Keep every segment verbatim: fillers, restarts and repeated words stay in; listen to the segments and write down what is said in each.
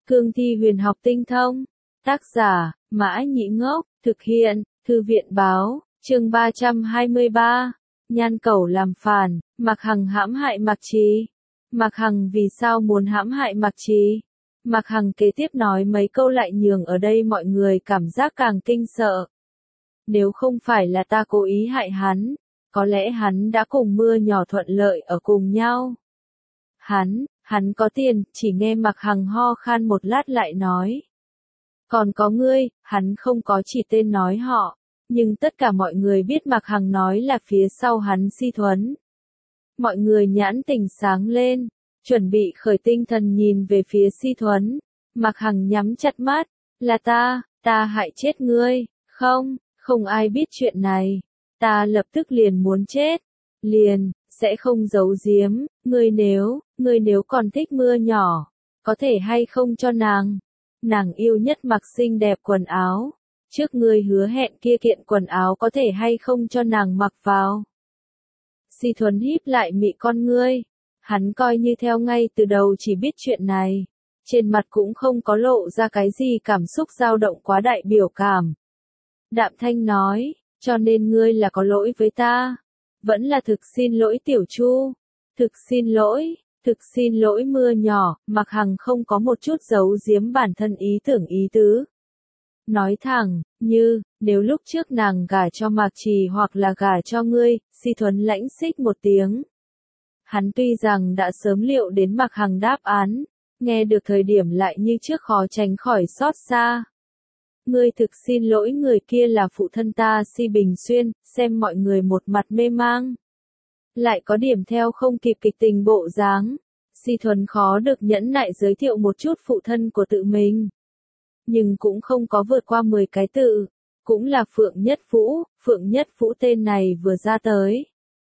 Cương thi huyền học tinh thông. Tác giả, Mã Nhĩ Ngốc, thực hiện, Thư viện Báo, chương ba trăm hai mươi ba. Nhan Cẩu làm phản, Mạc Hằng hãm hại Mạc Trì. Mạc Hằng vì sao muốn hãm hại Mạc Trì? Mạc Hằng kế tiếp nói mấy câu lại nhường ở đây mọi người cảm giác càng kinh sợ. Nếu không phải là ta cố ý hại hắn, có lẽ hắn đã cùng Mưa Nhỏ thuận lợi ở cùng nhau. Hắn, hắn có tiền, chỉ nghe Mạc Hằng ho khan một lát lại nói. Còn có ngươi, hắn không có chỉ tên nói họ, nhưng tất cả mọi người biết Mạc Hằng nói là phía sau hắn Si Thuấn. Mọi người nhãn tình sáng lên, chuẩn bị khởi tinh thần nhìn về phía Si Thuấn. Mạc Hằng nhắm chặt mắt, là ta, ta hại chết ngươi, không, không ai biết chuyện này, ta lập tức liền muốn chết, liền, sẽ không giấu giếm, ngươi nếu, ngươi nếu còn thích Mưa Nhỏ, có thể hay không cho nàng, nàng yêu nhất mặc xinh đẹp quần áo, trước ngươi hứa hẹn kia kiện quần áo có thể hay không cho nàng mặc vào. Si Thuấn híp lại mị con ngươi, hắn coi như theo ngay từ đầu chỉ biết chuyện này, trên mặt cũng không có lộ ra cái gì cảm xúc dao động quá đại biểu cảm. Đạm thanh nói, cho nên ngươi là có lỗi với ta, vẫn là thực xin lỗi Tiểu Chu, thực xin lỗi, thực xin lỗi Mưa Nhỏ. Mạc Hằng không có một chút giấu giếm bản thân ý tưởng ý tứ. Nói thẳng, như, nếu lúc trước nàng gả cho Mạc Trì hoặc là gả cho ngươi, Si Thuấn lãnh xích một tiếng. Hắn tuy rằng đã sớm liệu đến Mạc Hằng đáp án, nghe được thời điểm lại như trước khó tránh khỏi xót xa. Ngươi thực xin lỗi người kia là phụ thân ta Si Bình Xuyên, xem mọi người một mặt mê mang. Lại có điểm theo không kịp kịch tình bộ dáng. Si Thuấn khó được nhẫn nại giới thiệu một chút phụ thân của tự mình. Nhưng cũng không có vượt qua mười cái tự. Cũng là Phượng Nhất Vũ, Phượng Nhất Vũ tên này vừa ra tới.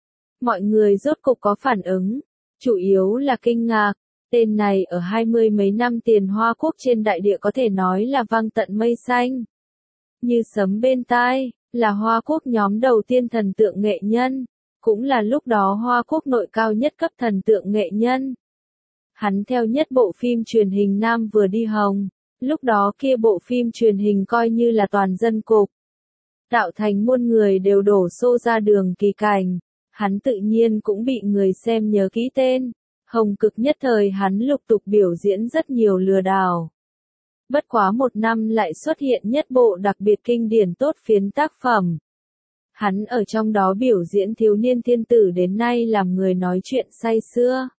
Mọi người rốt cục có phản ứng. Chủ yếu là kinh ngạc. Tên này ở hai mươi mấy năm tiền Hoa Quốc trên đại địa có thể nói là vang tận mây xanh. Như sấm bên tai, là Hoa Quốc nhóm đầu tiên thần tượng nghệ nhân, cũng là lúc đó Hoa Quốc nội cao nhất cấp thần tượng nghệ nhân. Hắn theo nhất bộ phim truyền hình nam vừa đi hồng, lúc đó kia bộ phim truyền hình coi như là toàn dân cục. Tạo thành muôn người đều đổ xô ra đường kỳ cảnh, hắn tự nhiên cũng bị người xem nhớ kỹ tên. Hồng cực nhất thời hắn lục tục biểu diễn rất nhiều lừa đảo. Bất quá một năm lại xuất hiện nhất bộ đặc biệt kinh điển tốt phiến tác phẩm. Hắn ở trong đó biểu diễn thiếu niên thiên tử đến nay làm người nói chuyện say sưa.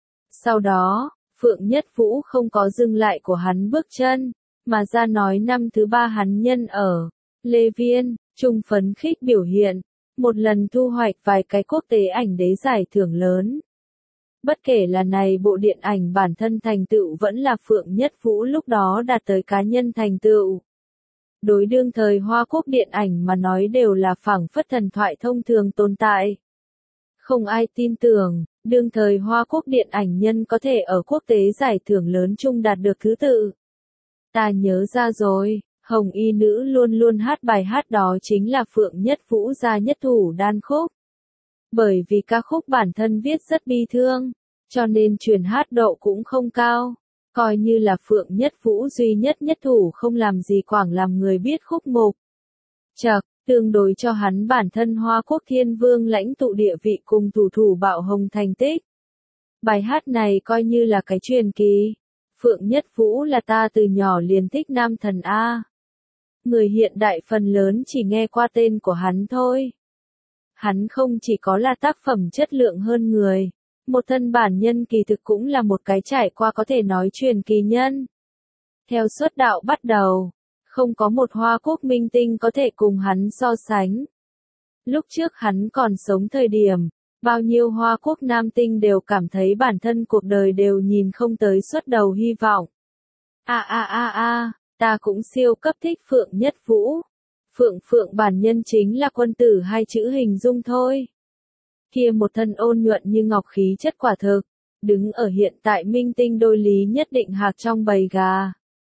Sau đó, Phượng Nhất Vũ không có dừng lại của hắn bước chân, mà ra nói năm thứ ba hắn nhân ở Lê Viên, trung phấn khích biểu hiện, một lần thu hoạch vài cái quốc tế ảnh đế giải thưởng lớn. Bất kể là này bộ điện ảnh bản thân thành tựu vẫn là Phượng Nhất Vũ lúc đó đạt tới cá nhân thành tựu. Đối đương thời Hoa Quốc điện ảnh mà nói đều là phảng phất thần thoại thông thường tồn tại. Không ai tin tưởng, đương thời Hoa Quốc điện ảnh nhân có thể ở quốc tế giải thưởng lớn chung đạt được thứ tự. Ta nhớ ra rồi, Hồng Y nữ luôn luôn hát bài hát đó chính là Phượng Nhất Vũ ra nhất thủ đan khúc. Bởi vì ca khúc bản thân viết rất bi thương, cho nên truyền hát độ cũng không cao, coi như là Phượng Nhất Vũ duy nhất nhất thủ không làm gì quảng làm người biết khúc mục. Chậc, tương đối cho hắn bản thân Hoa Quốc Thiên Vương lãnh tụ địa vị cùng thủ thủ bạo hồng thành tích. Bài hát này coi như là cái truyền kỳ. Phượng Nhất Vũ là ta từ nhỏ liền thích nam thần A. Người hiện đại phần lớn chỉ nghe qua tên của hắn thôi. Hắn không chỉ có là tác phẩm chất lượng hơn người, một thân bản nhân kỳ thực cũng là một cái trải qua có thể nói truyền kỳ nhân. Theo xuất đạo bắt đầu, không có một Hoa Quốc minh tinh có thể cùng hắn so sánh. Lúc trước hắn còn sống thời điểm, bao nhiêu Hoa Quốc nam tinh đều cảm thấy bản thân cuộc đời đều nhìn không tới xuất đầu hy vọng. A a a a, ta cũng siêu cấp thích Phượng Nhất Vũ. Phượng Phượng bản nhân chính là quân tử hai chữ hình dung thôi. Kia một thân ôn nhuận như ngọc khí chất quả thực, đứng ở hiện tại minh tinh đôi lý nhất định hạc trong bầy gà.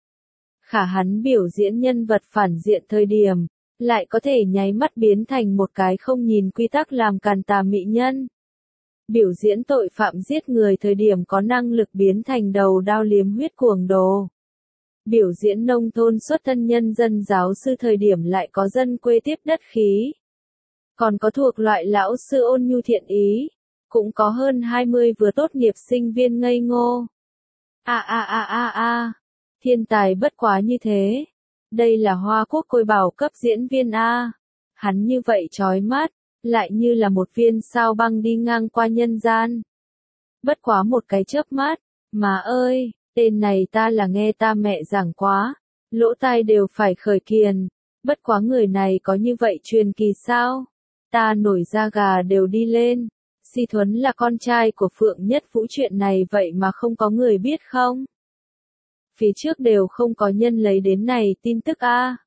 Khả hắn biểu diễn nhân vật phản diện thời điểm, lại có thể nháy mắt biến thành một cái không nhìn quy tắc làm càn tà mỹ nhân. Biểu diễn tội phạm giết người thời điểm có năng lực biến thành đầu đao liếm huyết cuồng đồ. biểu diễn nông thôn xuất thân nhân dân giáo sư thời điểm lại có dân quê tiếp đất khí. Còn có thuộc loại lão sư ôn nhu thiện ý, cũng có hơn hai mươi vừa tốt nghiệp sinh viên ngây ngô. A a a a a, thiên tài bất quá như thế. Đây là Hoa Quốc Khôi Bảo cấp diễn viên A. Hắn như vậy chói mắt, lại như là một viên sao băng đi ngang qua nhân gian. Bất quá một cái chớp mắt, má ơi, tên này ta là nghe ta mẹ giảng quá, lỗ tai đều phải khởi kiền. Bất quá người này có như vậy truyền kỳ sao? Ta nổi da gà đều đi lên. Si Thuấn là con trai của Phượng Nhất Vũ, chuyện này vậy mà không có người biết không? Phía trước đều không có nhân lấy đến này tin tức a.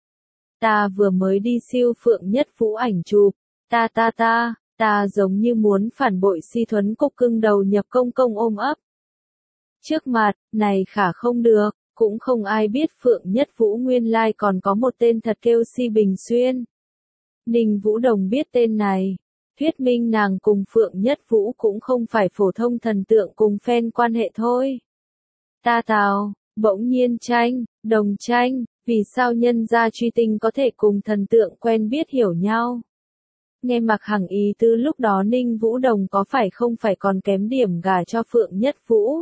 Ta vừa mới đi siêu Phượng Nhất Vũ ảnh chụp, ta ta ta, ta giống như muốn phản bội Si Thuấn, cục cưng đầu nhập công công ôm ấp. Trước mặt, này khả không được, cũng không ai biết Phượng Nhất Vũ nguyên lai còn có một tên thật kêu Si Bình Xuyên. Ninh Vũ Đồng biết tên này, thuyết minh nàng cùng Phượng Nhất Vũ cũng không phải phổ thông thần tượng cùng fan quan hệ thôi. Ta tào, bỗng nhiên tranh, đồng tranh, vì sao nhân gia truy tinh có thể cùng thần tượng quen biết hiểu nhau. Nghe Mạc Hằng ý tứ lúc đó Ninh Vũ Đồng có phải không phải còn kém điểm gả cho Phượng Nhất Vũ.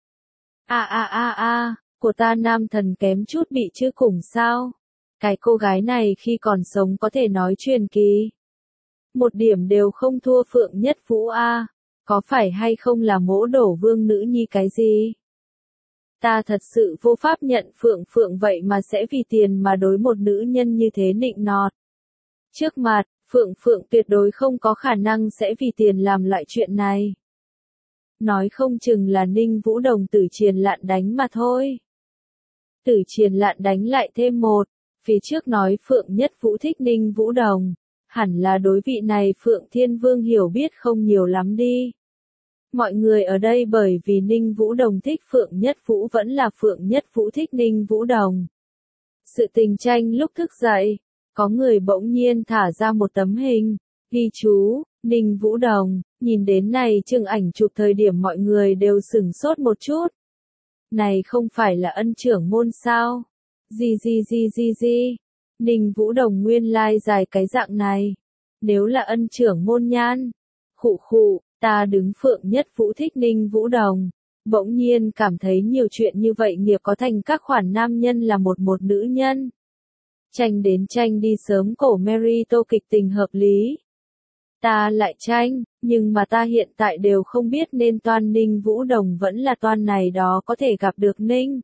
A a a a, của ta nam thần kém chút bị chứ cùng sao. Cái cô gái này khi còn sống có thể nói truyền kỳ. Một điểm đều không thua Phượng Nhất Vũ a, có phải hay không là mỗ đổ vương nữ nhi cái gì? Ta thật sự vô pháp nhận Phượng Phượng vậy mà sẽ vì tiền mà đối một nữ nhân như thế nịnh nọt. Trước mặt, Phượng Phượng tuyệt đối không có khả năng sẽ vì tiền làm loại chuyện này. Nói không chừng là Ninh Vũ Đồng Tử Triền Lạn đánh mà thôi. Tử Triền Lạn đánh lại thêm một, phía trước nói Phượng Nhất Vũ thích Ninh Vũ Đồng, hẳn là đối vị này Phượng Thiên Vương hiểu biết không nhiều lắm đi. Mọi người ở đây bởi vì Ninh Vũ Đồng thích Phượng Nhất Vũ vẫn là Phượng Nhất Vũ thích Ninh Vũ Đồng. Sự tình tranh lúc thức dậy, có người bỗng nhiên thả ra một tấm hình, ghi chú, Ninh Vũ Đồng, nhìn đến này chương ảnh chụp thời điểm mọi người đều sửng sốt một chút. Này không phải là ân trưởng môn sao? Gì gì gì gì gì? Ninh Vũ Đồng nguyên lai dài cái dạng này. Nếu là ân trưởng môn nhan. Khụ khụ, ta đứng Phượng Nhất Vũ thích Ninh Vũ Đồng. Bỗng nhiên cảm thấy nhiều chuyện như vậy nghiệp có thành các khoản nam nhân là một một nữ nhân. Tranh đến tranh đi sớm cổ Mary tô kịch tình hợp lý. Ta lại tranh, nhưng mà ta hiện tại đều không biết nên toan Ninh Vũ Đồng vẫn là toan này đó có thể gặp được Ninh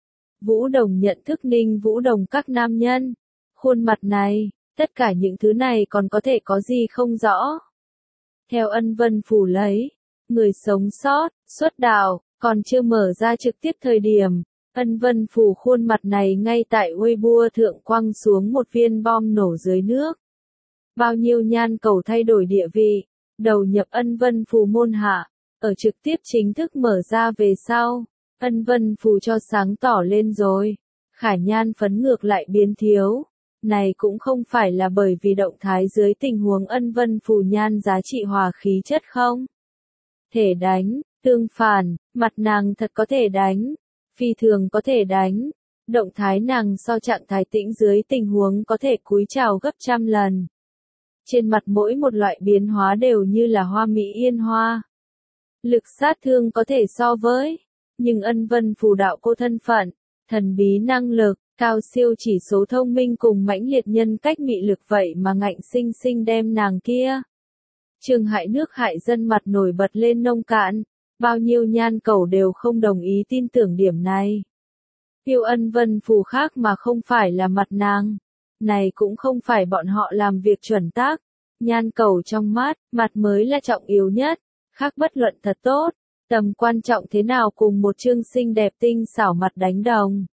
Vũ Đồng nhận thức Ninh Vũ Đồng các nam nhân. Khuôn mặt này, tất cả những thứ này còn có thể có gì không rõ. Theo Ân Vân Phủ lấy, người sống sót, xuất đạo, còn chưa mở ra trực tiếp thời điểm, Ân Vân Phủ khuôn mặt này ngay tại Weibo thượng quăng xuống một viên bom nổ dưới nước. Bao nhiêu nhan cầu thay đổi địa vị, đầu nhập Ân Vân Phủ môn hạ, ở trực tiếp chính thức mở ra về sau, Ân Vân Phủ cho sáng tỏ lên rồi, khả nhan phấn ngược lại biến thiếu. Này cũng không phải là bởi vì động thái dưới tình huống Ân Vân Phủ nhan giá trị hòa khí chất không? Thể đánh, tương phản, mặt nàng thật có thể đánh, phi thường có thể đánh, động thái nàng so trạng thái tĩnh dưới tình huống có thể cúi chào gấp trăm lần. Trên mặt mỗi một loại biến hóa đều như là hoa mỹ yên hoa. Lực sát thương có thể so với, nhưng Ân Vân Phủ đạo cô thân phận, thần bí năng lực, cao siêu chỉ số thông minh cùng mãnh liệt nhân cách mị lực vậy mà ngạnh sinh sinh đem nàng kia. Trường hại nước hại dân mặt nổi bật lên nông cạn, bao nhiêu nhan cầu đều không đồng ý tin tưởng điểm này. Yêu Ân Vân Phủ khác mà không phải là mặt nàng. Này cũng không phải bọn họ làm việc chuẩn tác. Nhan cầu trong mắt, mặt mới là trọng yếu nhất. Khác bất luận thật tốt. Tầm quan trọng thế nào cùng một chương xinh đẹp tinh xảo mặt đánh đồng.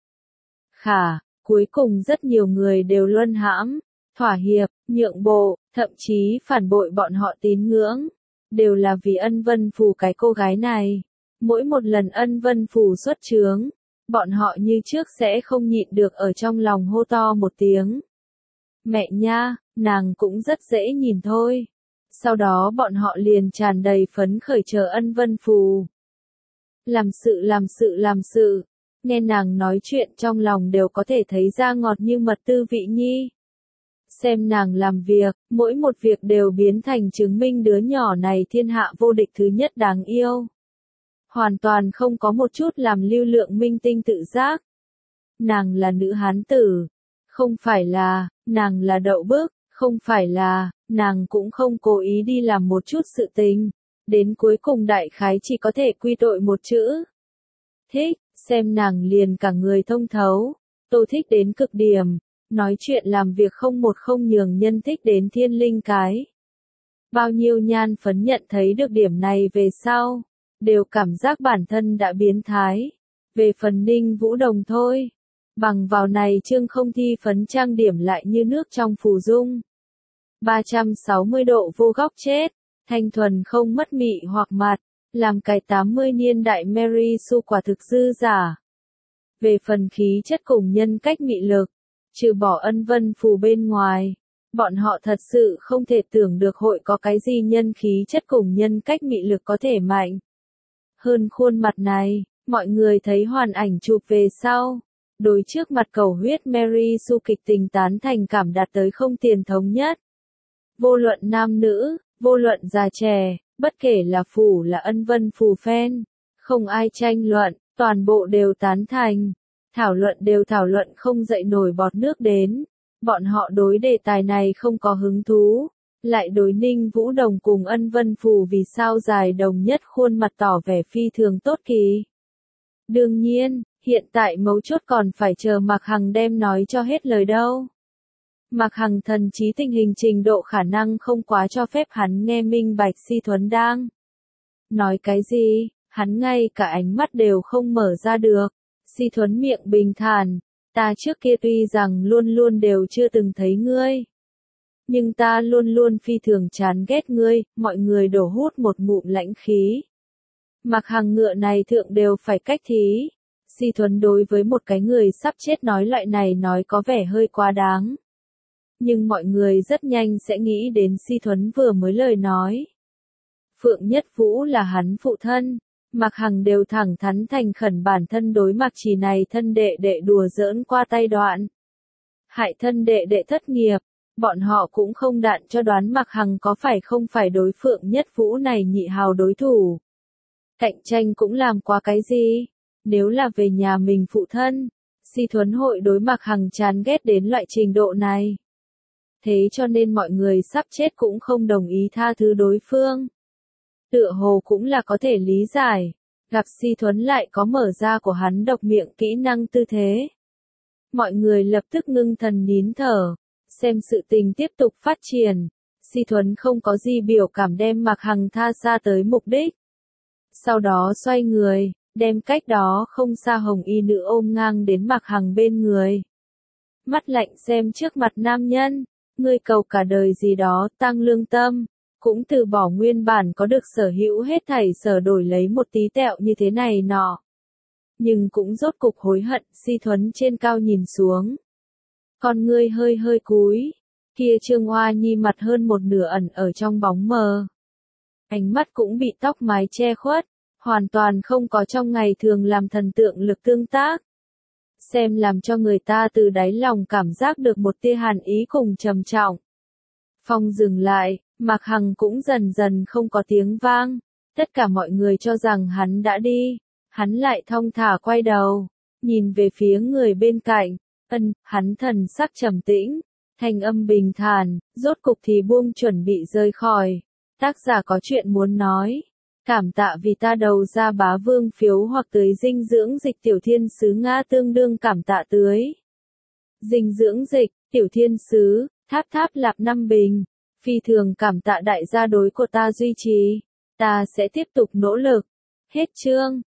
Khả, cuối cùng rất nhiều người đều luân hãm, thỏa hiệp, nhượng bộ, thậm chí phản bội bọn họ tín ngưỡng. Đều là vì Ân Vân Phủ cái cô gái này. Mỗi một lần Ân Vân Phủ xuất chướng, bọn họ như trước sẽ không nhịn được ở trong lòng hô to một tiếng. Mẹ nha, nàng cũng rất dễ nhìn thôi. Sau đó bọn họ liền tràn đầy phấn khởi chờ Ân Vân Phủ. Làm sự làm sự làm sự. nghe nàng nói chuyện trong lòng đều có thể thấy ra ngọt như mật tư vị nhi. Xem nàng làm việc, mỗi một việc đều biến thành chứng minh đứa nhỏ này thiên hạ vô địch thứ nhất đáng yêu. Hoàn toàn không có một chút làm lưu lượng minh tinh tự giác. Nàng là nữ hán tử. Không phải là, nàng là đậu bức, không phải là, nàng cũng không cố ý đi làm một chút sự tình. Đến cuối cùng đại khái chỉ có thể quy tội một chữ. Thích, xem nàng liền cả người thông thấu. Tô thích đến cực điểm. Nói chuyện làm việc không một không nhường nhân thích đến thiên linh cái. Bao nhiêu nhan phấn nhận thấy được điểm này về sau, đều cảm giác bản thân đã biến thái. Về phần Ninh Vũ Đồng thôi, bằng vào này chương không thi phấn trang điểm lại như nước trong phù dung. ba trăm sáu mươi độ vô góc chết, thanh thuần không mất mị hoặc mặt, làm cái tám mươi niên đại Mary Sue quả thực dư giả. Về phần khí chất cùng nhân cách mị lực, trừ bỏ ân vân phù bên ngoài, bọn họ thật sự không thể tưởng được hội có cái gì nhân khí chất cùng nhân cách mị lực có thể mạnh. Hơn khuôn mặt này, mọi người thấy hoàn ảnh chụp về sau, đối trước mặt cầu huyết Mary Sue kịch tình tán thành cảm đạt tới không tiền thống nhất. Vô luận nam nữ, vô luận già trẻ, bất kể là phủ là ân vân phù fan, không ai tranh luận, toàn bộ đều tán thành. Thảo luận đều thảo luận không dậy nổi bọt nước đến. Bọn họ đối đề tài này không có hứng thú. Lại đối Ninh Vũ Đồng cùng ân vân phù vì sao dài đồng nhất khuôn mặt tỏ vẻ phi thường tốt kỳ. Đương nhiên, hiện tại mấu chốt còn phải chờ Mạc Hằng đem nói cho hết lời đâu. Mạc Hằng thần trí tình hình trình độ khả năng không quá cho phép hắn nghe minh bạch Si Thuấn đang nói cái gì, hắn ngay cả ánh mắt đều không mở ra được. Si Thuấn miệng bình thản, ta trước kia tuy rằng luôn luôn đều chưa từng thấy ngươi. Nhưng ta luôn luôn phi thường chán ghét ngươi, mọi người đổ hút một ngụm lãnh khí. Mạc Hằng ngựa này thượng đều phải cách thí. Si Thuấn đối với một cái người sắp chết nói loại này nói có vẻ hơi quá đáng. Nhưng mọi người rất nhanh sẽ nghĩ đến Si Thuấn vừa mới lời nói. Phượng Nhất Vũ là hắn phụ thân. Mạc Hằng đều thẳng thắn thành khẩn bản thân đối Mạc Trì này thân đệ đệ đùa giỡn qua tay đoạn. Hại thân đệ đệ thất nghiệp, bọn họ cũng không đạn cho đoán Mạc Hằng có phải không phải đối Phượng Nhất Vũ này nhị hào đối thủ. Cạnh tranh cũng làm qua cái gì, nếu là về nhà mình phụ thân, Si Thuấn hội đối Mạc Hằng chán ghét đến loại trình độ này. Thế cho nên mọi người sắp chết cũng không đồng ý tha thứ đối phương. Tựa hồ cũng là có thể lý giải, gặp Si Thuấn lại có mở ra của hắn độc miệng kỹ năng tư thế. Mọi người lập tức ngưng thần nín thở, xem sự tình tiếp tục phát triển. Si Thuấn không có gì biểu cảm đem Mạc Hằng tha xa tới mục đích. Sau đó xoay người, đem cách đó không xa hồng y nữ ôm ngang đến Mạc Hằng bên người. Mắt lạnh xem trước mặt nam nhân, ngươi cầu cả đời gì đó tăng lương tâm. Cũng từ bỏ nguyên bản có được sở hữu hết thảy sở đổi lấy một tí tẹo như thế này nọ. Nhưng cũng rốt cục hối hận. Si Thuấn trên cao nhìn xuống. Con ngươi hơi hơi cúi. Kia Trương Hoa Nhi mặt hơn một nửa ẩn ở trong bóng mờ. Ánh mắt cũng bị tóc mái che khuất. Hoàn toàn không có trong ngày thường làm thần tượng lực tương tác. Xem làm cho người ta từ đáy lòng cảm giác được một tia hàn ý cùng trầm trọng. Phong dừng lại. Mạc Hằng cũng dần dần không có tiếng vang, tất cả mọi người cho rằng hắn đã đi, hắn lại thong thả quay đầu, nhìn về phía người bên cạnh, ân, hắn thần sắc trầm tĩnh, thanh âm bình thản, rốt cục thì buông chuẩn bị rời khỏi, tác giả có chuyện muốn nói, cảm tạ vì ta đầu ra bá vương phiếu hoặc tưới dinh dưỡng dịch tiểu thiên sứ Nga tương đương cảm tạ tưới. Dinh dưỡng dịch, tiểu thiên sứ, tháp tháp lạp năm bình. Phi thường cảm tạ đại gia đối của ta duy trì. Ta sẽ tiếp tục nỗ lực. Hết chương.